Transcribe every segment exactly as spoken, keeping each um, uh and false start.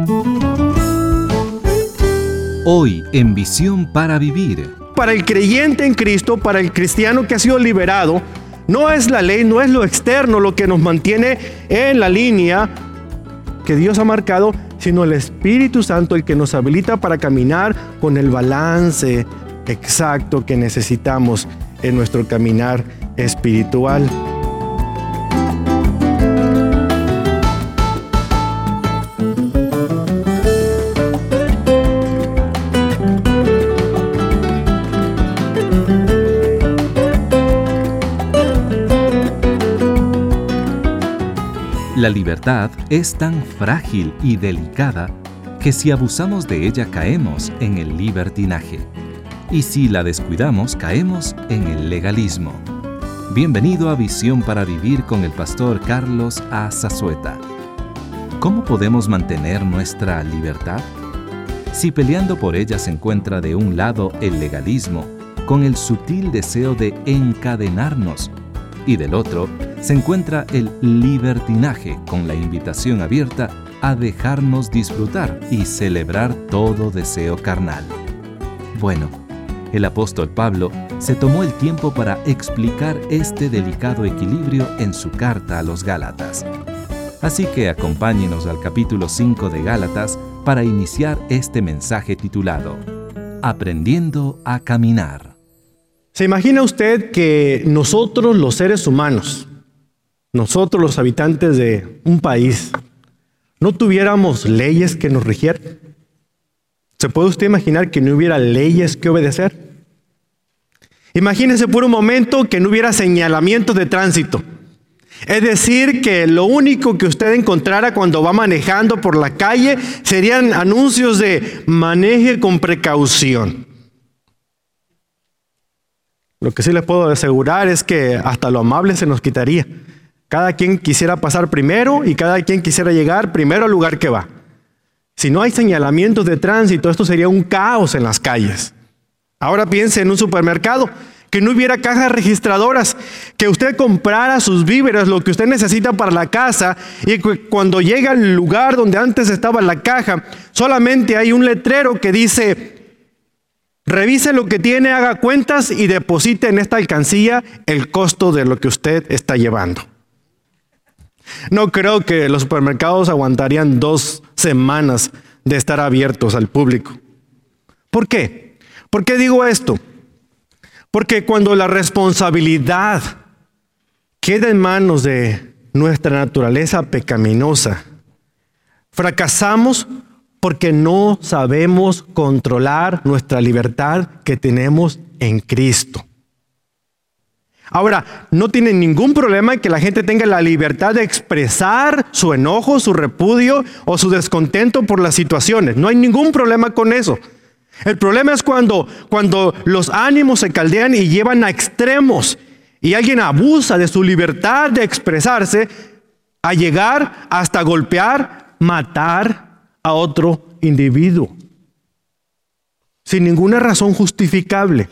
Hoy en Visión para Vivir. Para el creyente en Cristo, para el cristiano que ha sido liberado, no es la ley, no es lo externo lo que nos mantiene en la línea que Dios ha marcado, sino el Espíritu Santo el que nos habilita para caminar con el balance exacto que necesitamos en nuestro caminar espiritual. La libertad es tan frágil y delicada que si abusamos de ella caemos en el libertinaje. Y si la descuidamos caemos en el legalismo. Bienvenido a Visión para Vivir con el pastor Carlos A. Zazueta. ¿Cómo podemos mantener nuestra libertad? Si peleando por ella se encuentra de un lado el legalismo, con el sutil deseo de encadenarnos, y del otro se encuentra el libertinaje con la invitación abierta a dejarnos disfrutar y celebrar todo deseo carnal. Bueno, el apóstol Pablo se tomó el tiempo para explicar este delicado equilibrio en su carta a los Gálatas. Así que acompáñenos al capítulo cinco de Gálatas para iniciar este mensaje titulado Aprendiendo a Caminar. ¿Se imagina usted que nosotros los seres humanos, nosotros los habitantes de un país, no tuviéramos leyes que nos rigieran? ¿Se puede usted imaginar que no hubiera leyes que obedecer? Imagínese por un momento que no hubiera señalamientos de tránsito. Es decir, que lo único que usted encontrara cuando va manejando por la calle serían anuncios de maneje con precaución. Lo que sí les puedo asegurar es que hasta lo amable se nos quitaría. Cada quien quisiera pasar primero y cada quien quisiera llegar primero al lugar que va. Si no hay señalamientos de tránsito, esto sería un caos en las calles. Ahora piense en un supermercado, que no hubiera cajas registradoras, que usted comprara sus víveres, lo que usted necesita para la casa, y que cuando llega al lugar donde antes estaba la caja, solamente hay un letrero que dice: revise lo que tiene, haga cuentas y deposite en esta alcancía el costo de lo que usted está llevando. No creo que los supermercados aguantarían dos semanas de estar abiertos al público. ¿Por qué? ¿Por qué digo esto? Porque cuando la responsabilidad queda en manos de nuestra naturaleza pecaminosa, fracasamos porque no sabemos controlar nuestra libertad que tenemos en Cristo. Ahora, no tiene ningún problema en que la gente tenga la libertad de expresar su enojo, su repudio o su descontento por las situaciones. No hay ningún problema con eso. El problema es cuando, cuando los ánimos se caldean y llevan a extremos y alguien abusa de su libertad de expresarse a llegar hasta golpear, matar a otro individuo sin ninguna razón justificable.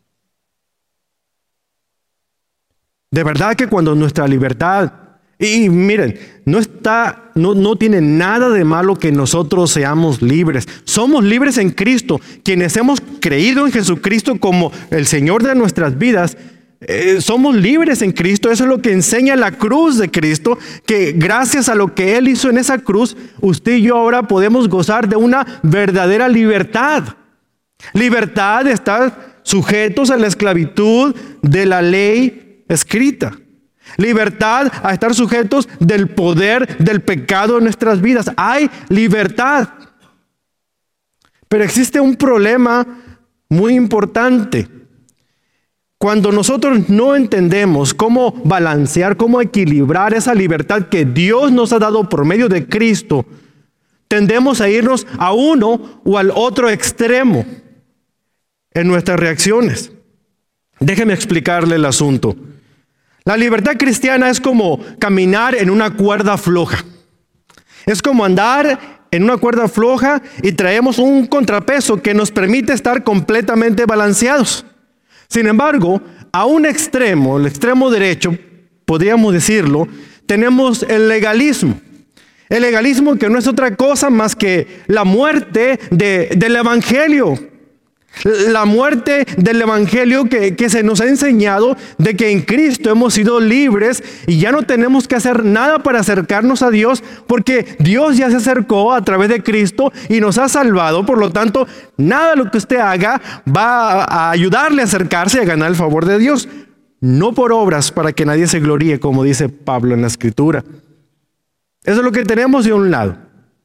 De verdad que cuando nuestra libertad, y miren, no está, no, no tiene nada de malo que nosotros seamos libres. Somos libres en Cristo. Quienes hemos creído en Jesucristo como el Señor de nuestras vidas, Eh, somos libres en Cristo. Eso es lo que enseña la cruz de Cristo, que gracias a lo que Él hizo en esa cruz, usted y yo ahora podemos gozar de una verdadera libertad. Libertad de estar sujetos a la esclavitud de la ley escrita. Libertad a estar sujetos del poder del pecado en nuestras vidas. Hay libertad. Pero existe un problema muy importante. Cuando nosotros no entendemos cómo balancear, cómo equilibrar esa libertad que Dios nos ha dado por medio de Cristo, tendemos a irnos a uno o al otro extremo en nuestras reacciones. Déjeme explicarle el asunto. La libertad cristiana es como caminar en una cuerda floja. Es como andar en una cuerda floja y traemos un contrapeso que nos permite estar completamente balanceados. Sin embargo, a un extremo, el extremo derecho, podríamos decirlo, tenemos el legalismo. El legalismo que no es otra cosa más que la muerte de, del Evangelio. La muerte del Evangelio que, que se nos ha enseñado de que en Cristo hemos sido libres y ya no tenemos que hacer nada para acercarnos a Dios, porque Dios ya se acercó a través de Cristo y nos ha salvado. Por lo tanto, nada de lo que usted haga va a ayudarle a acercarse y a ganar el favor de Dios. No por obras para que nadie se gloríe, como dice Pablo en la Escritura. Eso es lo que tenemos de un lado.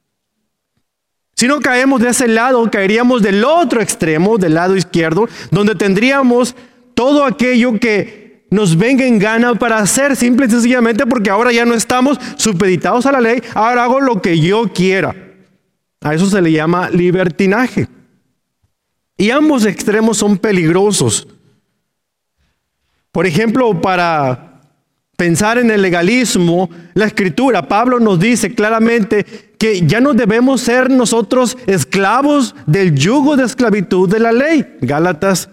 Si no caemos de ese lado, caeríamos del otro extremo, del lado izquierdo, donde tendríamos todo aquello que nos venga en gana para hacer, simple y sencillamente porque ahora ya no estamos supeditados a la ley, ahora hago lo que yo quiera. A eso se le llama libertinaje. Y ambos extremos son peligrosos. Por ejemplo, para pensar en el legalismo, la Escritura, Pablo nos dice claramente que ya no debemos ser nosotros esclavos del yugo de esclavitud de la ley. Gálatas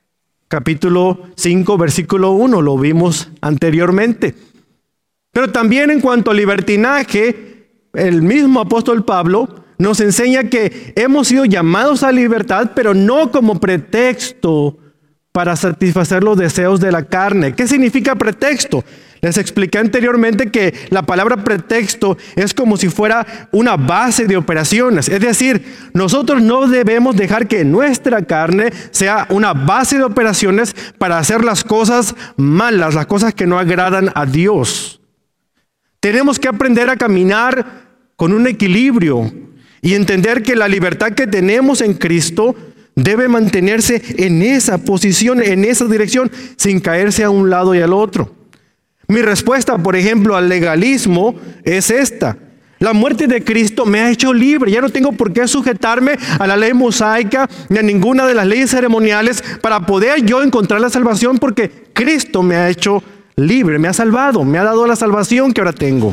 capítulo cinco, versículo uno, lo vimos anteriormente. Pero también en cuanto al libertinaje, el mismo apóstol Pablo nos enseña que hemos sido llamados a libertad, pero no como pretexto para satisfacer los deseos de la carne. ¿Qué significa pretexto? Les expliqué anteriormente que la palabra pretexto es como si fuera una base de operaciones. Es decir, nosotros no debemos dejar que nuestra carne sea una base de operaciones para hacer las cosas malas, las cosas que no agradan a Dios. Tenemos que aprender a caminar con un equilibrio y entender que la libertad que tenemos en Cristo debe mantenerse en esa posición, en esa dirección, sin caerse a un lado y al otro. Mi respuesta, por ejemplo, al legalismo es esta: la muerte de Cristo me ha hecho libre. Ya no tengo por qué sujetarme a la ley mosaica ni a ninguna de las leyes ceremoniales para poder yo encontrar la salvación, porque Cristo me ha hecho libre, me ha salvado, me ha dado la salvación que ahora tengo.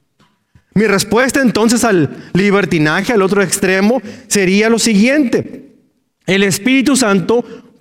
Mi respuesta entonces al libertinaje, al otro extremo, sería lo siguiente: el Espíritu Santo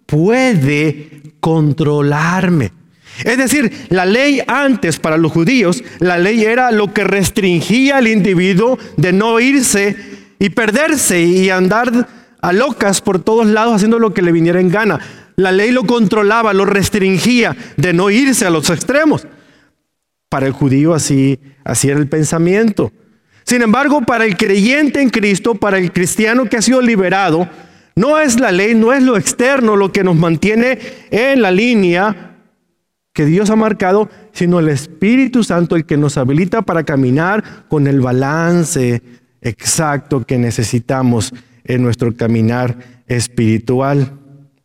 puede controlarme. Es decir, la ley antes para los judíos, la ley era lo que restringía al individuo de no irse y perderse y andar a locas por todos lados haciendo lo que le viniera en gana. La ley lo controlaba, lo restringía de no irse a los extremos. Para el judío así, así era el pensamiento. Sin embargo, para el creyente en Cristo, para el cristiano que ha sido liberado, no es la ley, no es lo externo lo que nos mantiene en la línea que Dios ha marcado, sino el Espíritu Santo el que nos habilita para caminar con el balance exacto que necesitamos en nuestro caminar espiritual.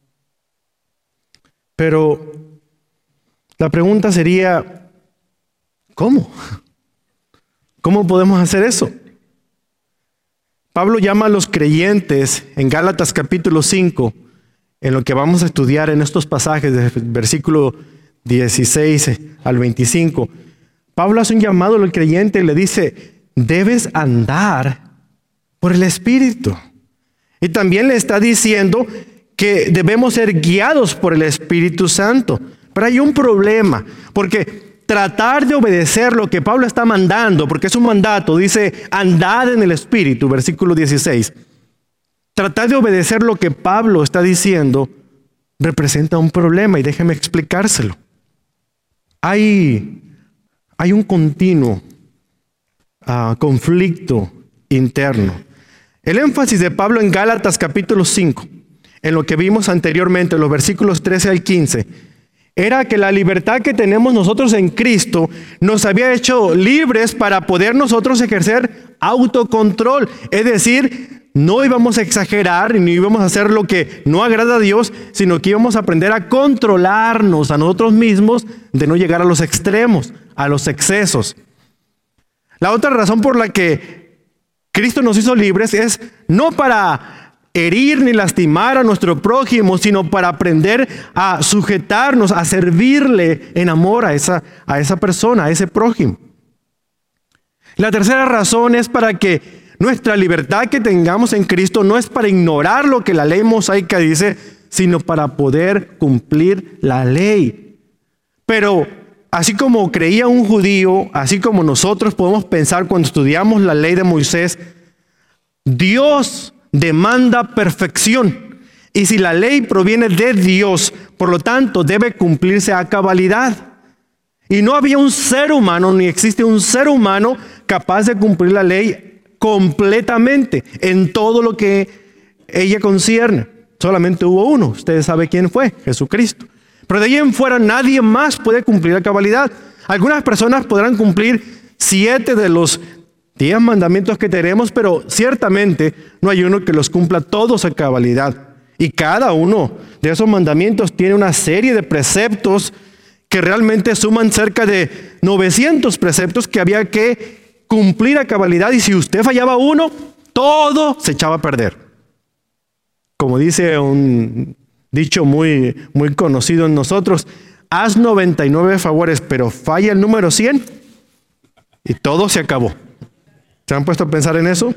Pero la pregunta sería, ¿cómo? ¿Cómo podemos hacer eso? Pablo llama a los creyentes en Gálatas capítulo cinco, en lo que vamos a estudiar en estos pasajes del versículo dieciséis al veinticinco. Pablo hace un llamado al creyente y le dice: debes andar por el Espíritu. Y también le está diciendo que debemos ser guiados por el Espíritu Santo. Pero hay un problema, porque tratar de obedecer lo que Pablo está mandando, porque es un mandato, dice andad en el Espíritu, versículo dieciséis. Tratar de obedecer lo que Pablo está diciendo representa un problema, y déjeme explicárselo. Hay, hay un continuo uh, conflicto interno. El énfasis de Pablo en Gálatas capítulo cinco, en lo que vimos anteriormente, en los versículos trece al quince, era que la libertad que tenemos nosotros en Cristo nos había hecho libres para poder nosotros ejercer autocontrol. Es decir, no íbamos a exagerar ni íbamos a hacer lo que no agrada a Dios, sino que íbamos a aprender a controlarnos a nosotros mismos de no llegar a los extremos, a los excesos. La otra razón por la que Cristo nos hizo libres es no para herir ni lastimar a nuestro prójimo, sino para aprender a sujetarnos, a servirle en amor a esa, a esa persona, a ese prójimo. La tercera razón es para que nuestra libertad que tengamos en Cristo no es para ignorar lo que la ley mosaica dice, sino para poder cumplir la ley. Pero así como creía un judío, así como nosotros podemos pensar cuando estudiamos la ley de Moisés, Dios demanda perfección. Y si la ley proviene de Dios, por lo tanto, debe cumplirse a cabalidad. Y no había un ser humano, ni existe un ser humano capaz de cumplir la ley completamente en todo lo que ella concierne. Solamente hubo uno. Ustedes saben quién fue, Jesucristo. Pero de ahí en fuera nadie más puede cumplir la cabalidad. Algunas personas podrán cumplir siete de los diez mandamientos que tenemos, pero ciertamente no hay uno que los cumpla todos a cabalidad. Y cada uno de esos mandamientos tiene una serie de preceptos que realmente suman cerca de novecientos preceptos que había que cumplir a cabalidad. Y si usted fallaba uno, todo se echaba a perder. Como dice un dicho muy, muy conocido en nosotros, haz noventa y nueve favores, pero falla el número cien y todo se acabó. ¿Se han puesto a pensar en eso?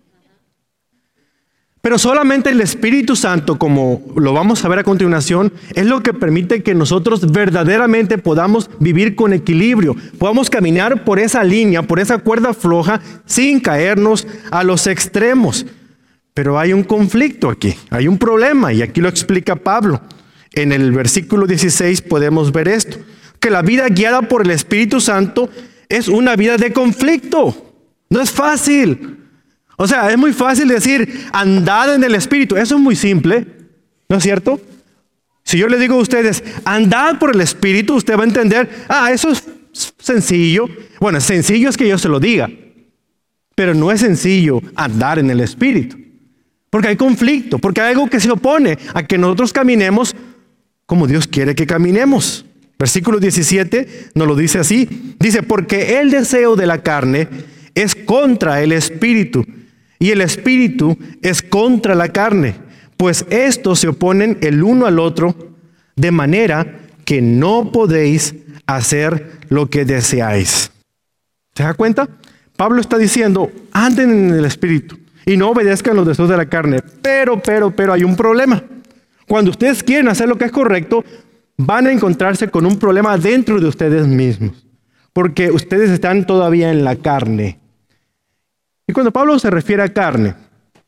Pero solamente el Espíritu Santo, como lo vamos a ver a continuación, es lo que permite que nosotros verdaderamente podamos vivir con equilibrio, podamos caminar por esa línea, por esa cuerda floja, sin caernos a los extremos. Pero hay un conflicto aquí, hay un problema, y aquí lo explica Pablo. En el versículo dieciséis podemos ver esto, que la vida guiada por el Espíritu Santo es una vida de conflicto. No es fácil. O sea, es muy fácil decir, andad en el Espíritu. Eso es muy simple, ¿no es cierto? Si yo le digo a ustedes, andad por el Espíritu, usted va a entender, ah, eso es sencillo. Bueno, sencillo es que yo se lo diga, pero no es sencillo andar en el Espíritu. Porque hay conflicto, porque hay algo que se opone a que nosotros caminemos como Dios quiere que caminemos. Versículo diecisiete nos lo dice así. Dice, porque el deseo de la carne es contra el Espíritu, y el Espíritu es contra la carne, pues estos se oponen el uno al otro, de manera que no podéis hacer lo que deseáis. ¿Se da cuenta? Pablo está diciendo, anden en el Espíritu y no obedezcan los deseos de la carne. Pero, pero, pero hay un problema. Cuando ustedes quieren hacer lo que es correcto, van a encontrarse con un problema dentro de ustedes mismos, porque ustedes están todavía en la carne. Y cuando Pablo se refiere a carne,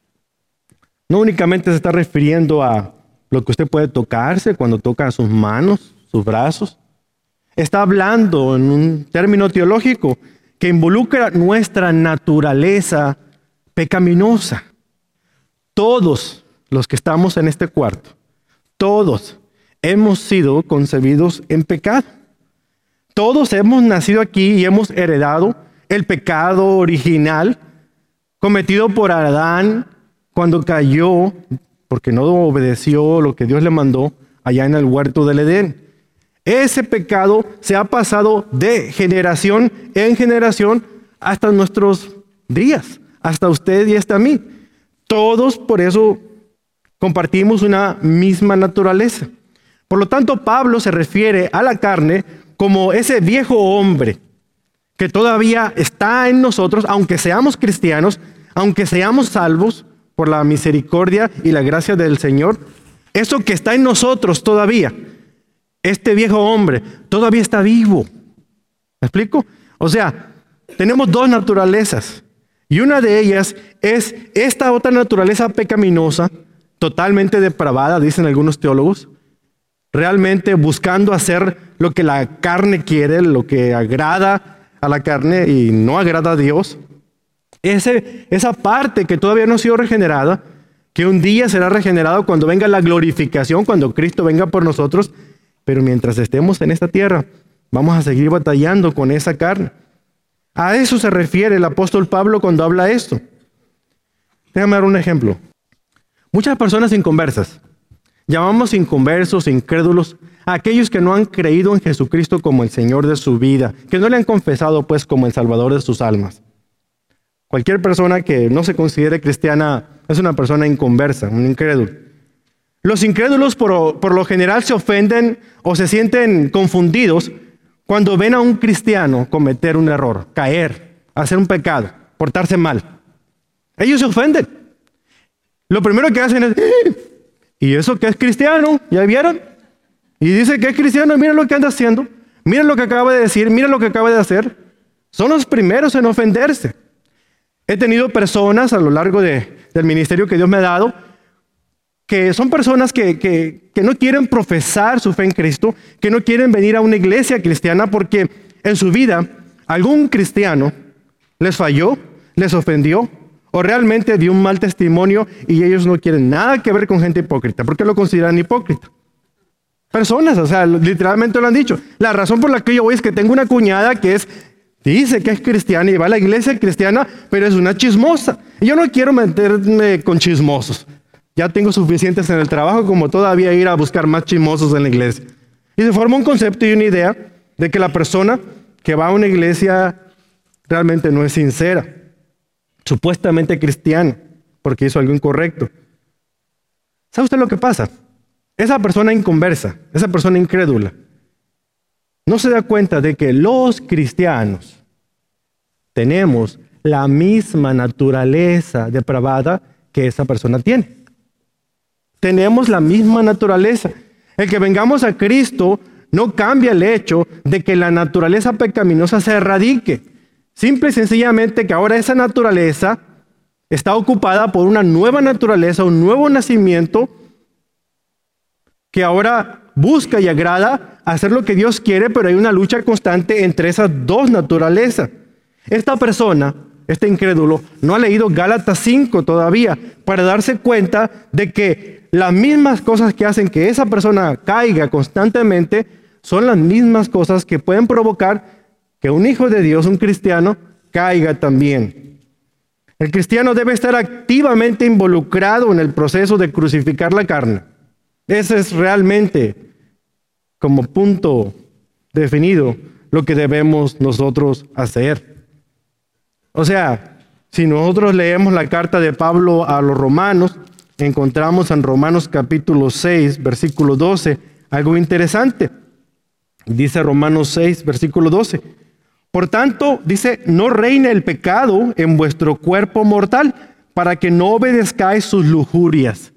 no únicamente se está refiriendo a lo que usted puede tocarse cuando toca sus manos, sus brazos. Está hablando en un término teológico que involucra nuestra naturaleza pecaminosa. Todos los que estamos en este cuarto, todos hemos sido concebidos en pecado. Todos hemos nacido aquí y hemos heredado el pecado original cometido por Adán cuando cayó, porque no obedeció lo que Dios le mandó allá en el huerto del Edén. Ese pecado se ha pasado de generación en generación hasta nuestros días, hasta usted y hasta mí. Todos por eso compartimos una misma naturaleza. Por lo tanto, Pablo se refiere a la carne como ese viejo hombre que todavía está en nosotros, aunque seamos cristianos, aunque seamos salvos por la misericordia y la gracia del Señor. Eso que está en nosotros todavía, este viejo hombre, todavía está vivo. ¿Me explico? O sea, tenemos dos naturalezas. Y una de ellas es esta otra naturaleza pecaminosa, totalmente depravada, dicen algunos teólogos, realmente buscando hacer lo que la carne quiere, lo que agrada a la carne y no agrada a Dios. Ese, esa parte que todavía no ha sido regenerada, que un día será regenerado cuando venga la glorificación, cuando Cristo venga por nosotros, pero mientras estemos en esta tierra, vamos a seguir batallando con esa carne. A eso se refiere el apóstol Pablo cuando habla esto. Déjame dar un ejemplo. Muchas personas inconversas, llamamos inconversos, incrédulos, a aquellos que no han creído en Jesucristo como el Señor de su vida, que no le han confesado pues como el Salvador de sus almas. Cualquier persona que no se considere cristiana es una persona inconversa, un incrédulo. Los incrédulos por, por lo general se ofenden o se sienten confundidos cuando ven a un cristiano cometer un error, caer, hacer un pecado, portarse mal. Ellos se ofenden. Lo primero que hacen es, ¿y eso que es cristiano? ¿Ya vieron? Y dice que es cristiano, mira lo que anda haciendo. Mira lo que acaba de decir, mira lo que acaba de hacer. Son los primeros en ofenderse. He tenido personas a lo largo de, del ministerio que Dios me ha dado, que son personas que, que, que no quieren profesar su fe en Cristo, que no quieren venir a una iglesia cristiana porque en su vida algún cristiano les falló, les ofendió o realmente dio un mal testimonio y ellos no quieren nada que ver con gente hipócrita. ¿Por qué lo consideran hipócrita? Personas, o sea, literalmente lo han dicho. La razón por la que yo voy es que tengo una cuñada que es, dice que es cristiana y va a la iglesia cristiana, pero es una chismosa. Y yo no quiero meterme con chismosos. Ya tengo suficientes en el trabajo como todavía ir a buscar más chismosos en la iglesia. Y se forma un concepto y una idea de que la persona que va a una iglesia realmente no es sincera, supuestamente cristiana, porque hizo algo incorrecto. ¿Sabe usted lo que pasa? Esa persona inconversa, esa persona incrédula, no se da cuenta de que los cristianos tenemos la misma naturaleza depravada que esa persona tiene. Tenemos la misma naturaleza. El que vengamos a Cristo no cambia el hecho de que la naturaleza pecaminosa se erradique. Simple y sencillamente que ahora esa naturaleza está ocupada por una nueva naturaleza, un nuevo nacimiento que ahora busca y agrada hacer lo que Dios quiere, pero hay una lucha constante entre esas dos naturalezas. Esta persona, este incrédulo, no ha leído Gálatas cinco todavía para darse cuenta de que las mismas cosas que hacen que esa persona caiga constantemente son las mismas cosas que pueden provocar que un hijo de Dios, un cristiano, caiga también. El cristiano debe estar activamente involucrado en el proceso de crucificar la carne. Ese es realmente, como punto definido, lo que debemos nosotros hacer. O sea, si nosotros leemos la carta de Pablo a los romanos, encontramos en Romanos capítulo seis, versículo doce, algo interesante. Dice Romanos seis, versículo doce. Por tanto, dice, no reine el pecado en vuestro cuerpo mortal, para que no obedezcáis sus lujurias.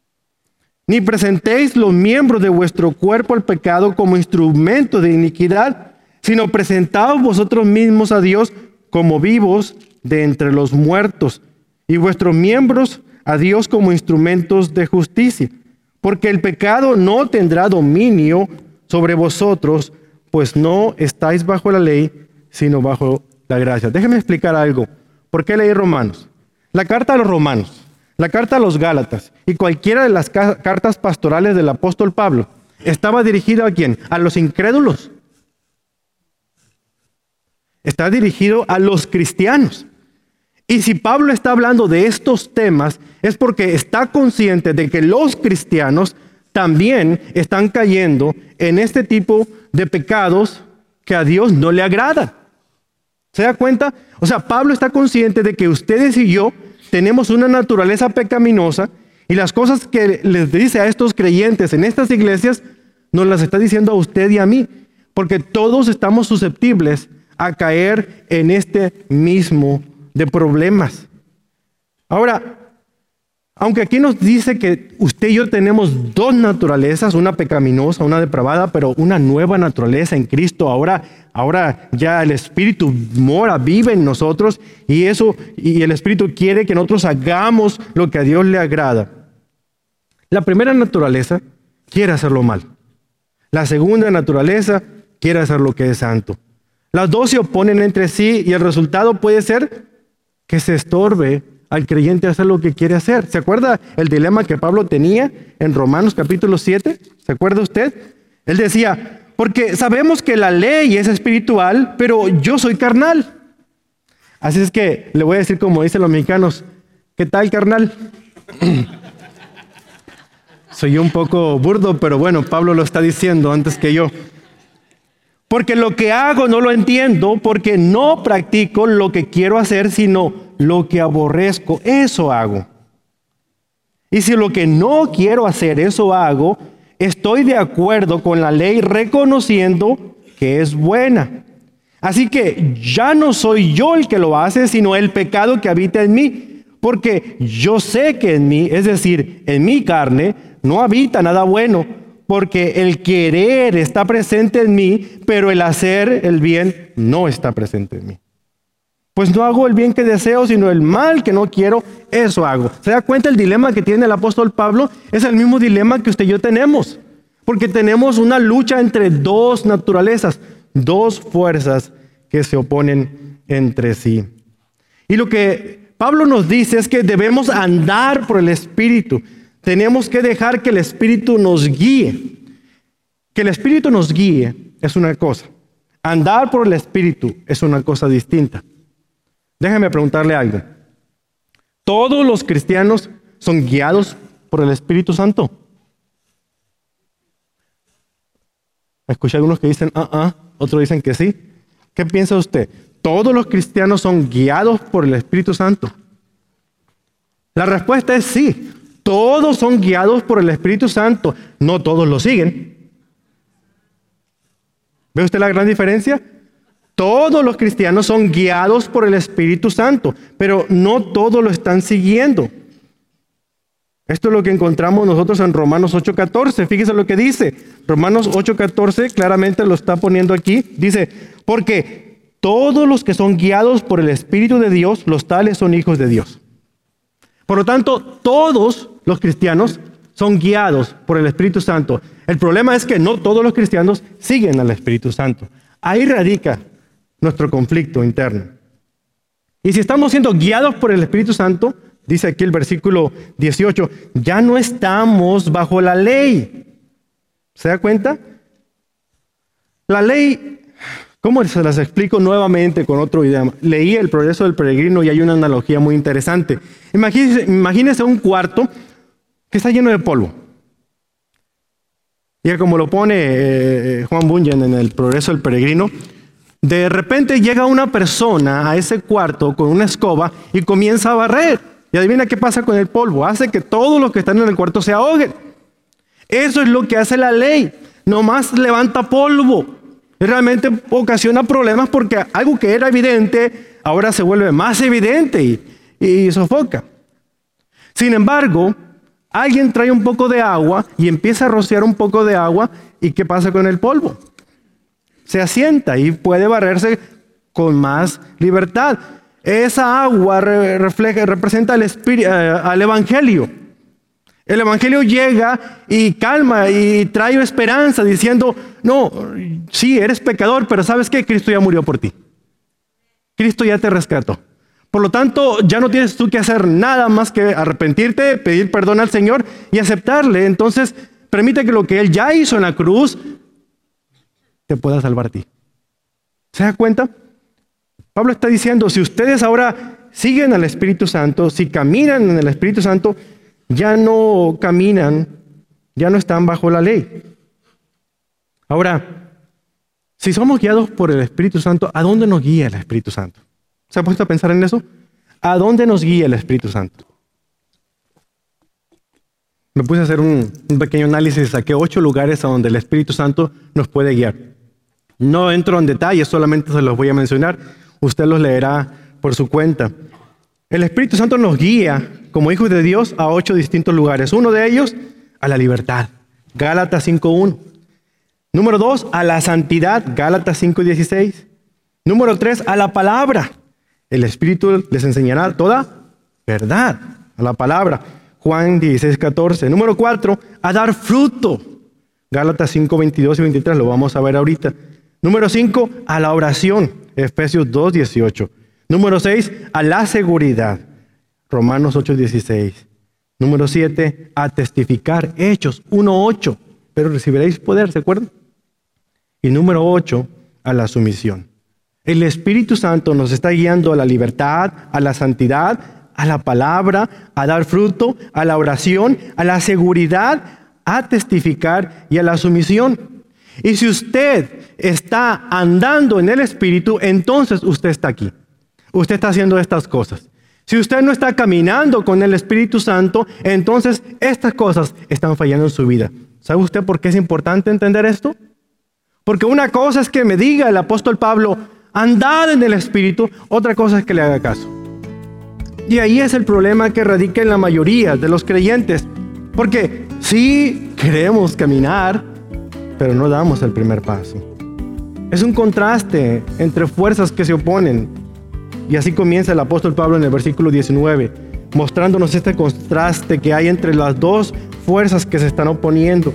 Ni presentéis los miembros de vuestro cuerpo al pecado como instrumento de iniquidad, sino presentaos vosotros mismos a Dios como vivos de entre los muertos, y vuestros miembros a Dios como instrumentos de justicia. Porque el pecado no tendrá dominio sobre vosotros, pues no estáis bajo la ley, sino bajo la gracia. Déjeme explicar algo. ¿Por qué leí Romanos? La carta a los Romanos, la carta a los Gálatas y cualquiera de las ca- cartas pastorales del apóstol Pablo estaba dirigida ¿a quién? A los incrédulos. Está dirigido a los cristianos. Y si Pablo está hablando de estos temas, es porque está consciente de que los cristianos también están cayendo en este tipo de pecados que a Dios no le agrada. ¿Se da cuenta? O sea, Pablo está consciente de que ustedes y yo tenemos una naturaleza pecaminosa y las cosas que les dice a estos creyentes en estas iglesias nos las está diciendo a usted y a mí, porque todos estamos susceptibles a caer en este mismo de problemas. Ahora, aunque aquí nos dice que usted y yo tenemos dos naturalezas, una pecaminosa, una depravada, pero una nueva naturaleza en Cristo. Ahora, ahora ya el Espíritu mora, vive en nosotros y eso, y el Espíritu quiere que nosotros hagamos lo que a Dios le agrada. La primera naturaleza quiere hacerlo mal. La segunda naturaleza quiere hacer lo que es santo. Las dos se oponen entre sí y el resultado puede ser que se estorbe al creyente hacer lo que quiere hacer. ¿Se acuerda el dilema que Pablo tenía en Romanos capítulo siete? ¿Se acuerda usted? Él decía, porque sabemos que la ley es espiritual, pero yo soy carnal. Así es que le voy a decir como dicen los mexicanos, ¿qué tal, carnal? Soy un poco burdo, pero bueno, Pablo lo está diciendo antes que yo. Porque lo que hago no lo entiendo, porque no practico lo que quiero hacer, sino lo que aborrezco, eso hago. Y si lo que no quiero hacer, eso hago, estoy de acuerdo con la ley reconociendo que es buena. Así que ya no soy yo el que lo hace, sino el pecado que habita en mí. Porque yo sé que en mí, es decir, en mi carne, no habita nada bueno. porque el querer está presente en mí, pero el hacer el bien no está presente en mí. Pues no hago el bien que deseo, sino el mal que no quiero, eso hago. ¿Se da cuenta el dilema que tiene el apóstol Pablo? Es el mismo dilema que usted y yo tenemos, porque tenemos una lucha entre dos naturalezas, dos fuerzas que se oponen entre sí. Y lo que Pablo nos dice es que debemos andar por el Espíritu. Tenemos que dejar que el Espíritu nos guíe. Que el Espíritu nos guíe es una cosa. Andar por el Espíritu es una cosa distinta. Déjeme preguntarle algo. ¿Todos los cristianos son guiados por el Espíritu Santo? Escuché algunos que dicen, ah, ah, otros dicen que sí. ¿Qué piensa usted? ¿Todos los cristianos son guiados por el Espíritu Santo? La respuesta es sí. Todos son guiados por el Espíritu Santo. No todos lo siguen. ¿Ve usted la gran diferencia? Todos los cristianos son guiados por el Espíritu Santo, pero no todos lo están siguiendo. Esto es lo que encontramos nosotros en Romanos ocho catorce. Fíjese lo que dice. Romanos ocho catorce claramente lo está poniendo aquí. Dice, porque todos los que son guiados por el Espíritu de Dios, los tales son hijos de Dios. Por lo tanto, todos los cristianos son guiados por el Espíritu Santo. El problema es que no todos los cristianos siguen al Espíritu Santo. Ahí radica nuestro conflicto interno. Y si estamos siendo guiados por el Espíritu Santo, dice aquí el versículo dieciocho, ya no estamos bajo la ley. ¿Se da cuenta? La ley, ¿cómo se las explico nuevamente con otro idioma? Leí El progreso del peregrino y hay una analogía muy interesante. Imagínese, imagínese un cuarto que está lleno de polvo. Y como lo pone eh, Juan Bunyan en El progreso del peregrino, de repente llega una persona a ese cuarto con una escoba y comienza a barrer. Y adivina qué pasa con el polvo. Hace que todos los que están en el cuarto se ahoguen. Eso es lo que hace la ley. Nomás levanta polvo. Y realmente ocasiona problemas porque algo que era evidente ahora se vuelve más evidente y, y sofoca. Sin embargo, alguien trae un poco de agua y empieza a rociar un poco de agua. ¿Y qué pasa con el polvo? Se asienta y puede barrerse con más libertad. Esa agua re refleja, representa al, espíritu, eh, al Evangelio. El Evangelio llega y calma y trae esperanza diciendo, no, sí, eres pecador, pero ¿sabes qué? Cristo ya murió por ti. Cristo ya te rescató. Por lo tanto, ya no tienes tú que hacer nada más que arrepentirte, pedir perdón al Señor y aceptarle. Entonces, permite que lo que Él ya hizo en la cruz te pueda salvar a ti. ¿Se da cuenta? Pablo está diciendo, si ustedes ahora siguen al Espíritu Santo, si caminan en el Espíritu Santo, ya no caminan, ya no están bajo la ley. Ahora, si somos guiados por el Espíritu Santo, ¿a dónde nos guía el Espíritu Santo? ¿Se ha puesto a pensar en eso? ¿A dónde nos guía el Espíritu Santo? Me puse a hacer un, un pequeño análisis, saqué ocho lugares a donde el Espíritu Santo nos puede guiar. No entro en detalles, solamente se los voy a mencionar. Usted los leerá por su cuenta. El Espíritu Santo nos guía como hijos de Dios a ocho distintos lugares. Uno de ellos, a la libertad. Gálatas cinco uno. Número dos, a la santidad. Gálatas cinco dieciséis. Número tres, a la palabra. El Espíritu les enseñará toda verdad. A la palabra. Juan dieciséis catorce. Número cuatro, a dar fruto. Gálatas cinco veintidós y veintitrés. Lo vamos a ver ahorita. Número cinco, a la oración. Efesios dos dieciocho. Número seis, a la seguridad. Romanos ocho dieciséis. Número siete, a testificar. Hechos uno ocho. Pero recibiréis poder, ¿se acuerdan? Y número ocho, a la sumisión. El Espíritu Santo nos está guiando a la libertad, a la santidad, a la palabra, a dar fruto, a la oración, a la seguridad, a testificar y a la sumisión. Y si usted está andando en el Espíritu, entonces usted está aquí. Usted está haciendo estas cosas. Si usted no está caminando con el Espíritu Santo, entonces estas cosas están fallando en su vida. ¿Sabe usted por qué es importante entender esto? Porque una cosa es que me diga el apóstol Pablo, andad en el Espíritu, otra cosa es que le haga caso. Y ahí es el problema que radica en la mayoría de los creyentes. Porque sí, queremos caminar, pero no damos el primer paso. Es un contraste entre fuerzas que se oponen. Y así comienza el apóstol Pablo en el versículo diecinueve, mostrándonos este contraste que hay entre las dos fuerzas que se están oponiendo.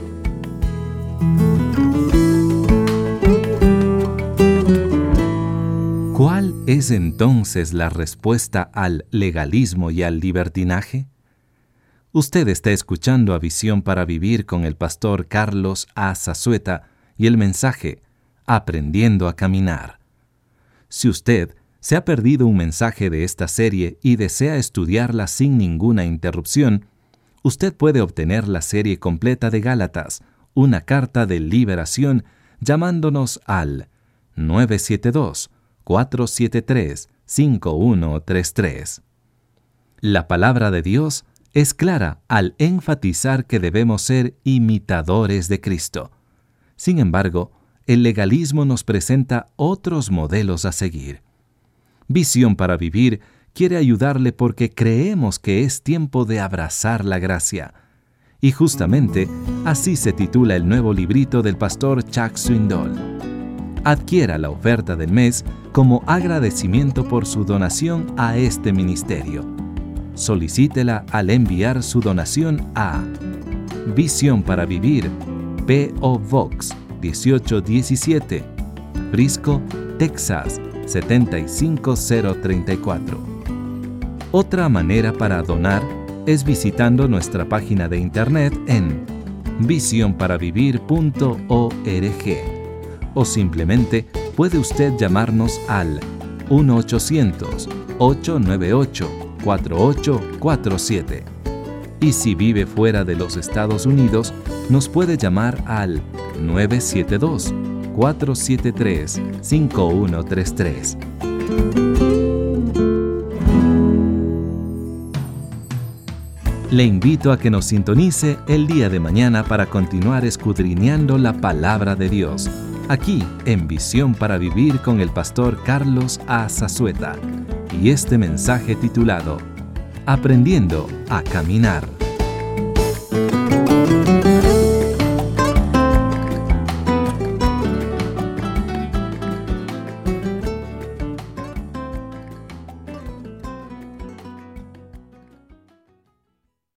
¿Cuál es entonces la respuesta al legalismo y al libertinaje? Usted está escuchando a Visión para Vivir con el pastor Carlos A. Zazueta y el mensaje Aprendiendo a Caminar. Si usted se ha perdido un mensaje de esta serie y desea estudiarla sin ninguna interrupción, usted puede obtener la serie completa de Gálatas, una carta de liberación, llamándonos al nueve siete dos, cuatro siete tres, cinco uno tres tres. La palabra de Dios es clara al enfatizar que debemos ser imitadores de Cristo. Sin embargo, el legalismo nos presenta otros modelos a seguir. Visión para Vivir quiere ayudarle porque creemos que es tiempo de abrazar la gracia. Y justamente así se titula el nuevo librito del pastor Chuck Swindoll. Adquiera la oferta del mes como agradecimiento por su donación a este ministerio. Solicítela al enviar su donación a Visión para Vivir, P O Box dieciocho diecisiete, Frisco, Texas siete cinco cero tres cuatro. Otra manera para donar es visitando nuestra página de internet en visión para vivir punto org o simplemente puede usted llamarnos al uno ochocientos, ocho nueve ocho, cuatro ocho cuatro siete. Y si vive fuera de los Estados Unidos, nos puede llamar al nueve siete dos, cuatro siete tres, cinco uno tres tres. Le invito a que nos sintonice el día de mañana para continuar escudriñando la palabra de Dios, aquí en Visión para Vivir con el pastor Carlos A. Zazueta, y este mensaje titulado Aprendiendo a Caminar.